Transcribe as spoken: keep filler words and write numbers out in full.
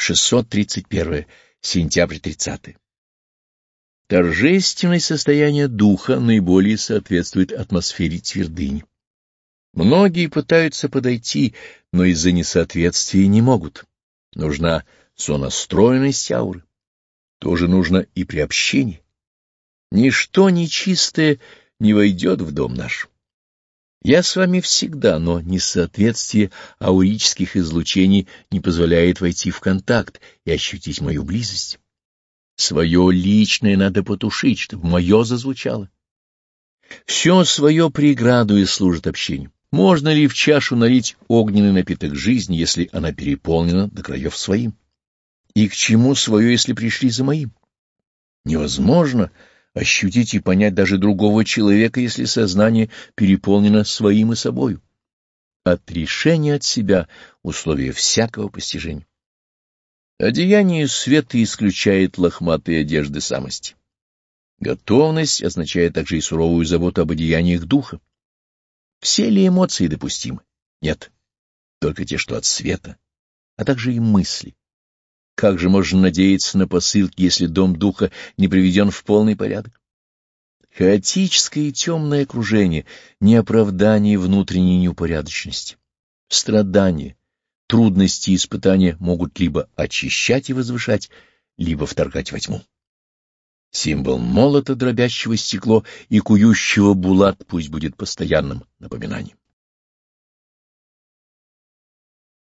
шестьсот тридцать первое. Сентябрь тридцатый. Торжественное состояние духа наиболее соответствует атмосфере твердыни. Многие пытаются подойти, но из-за несоответствия не могут. Нужна сонастроенность ауры. Тоже нужно и при общении. Ничто нечистое не войдет в дом наш. Я с вами всегда, но несоответствие аурических излучений не позволяет войти в контакт и ощутить мою близость. Свое личное надо потушить, чтобы мое зазвучало. Все свое преграду и служит общению. Можно ли в чашу налить огненный напиток жизни, если она переполнена до краев своим? И к чему свое, если пришли за моим? Невозможно ощутить и понять даже другого человека, если сознание переполнено своим и собою. Отрешение от себя — условие всякого постижения. Одеяние света исключает лохматые одежды самости. Готовность означает также и суровую заботу об одеяниях духа. Все ли эмоции допустимы? Нет, только те, что от света, а также и мысли. Как же можно надеяться на посылки, если дом духа не приведен в полный порядок? Хаотическое и темное окружение — не оправдание внутренней неупорядоченности. Страдания, трудности и испытания могут либо очищать и возвышать, либо вторгать во тьму. Символ молота, дробящего стекло, и кующего булат пусть будет постоянным напоминанием.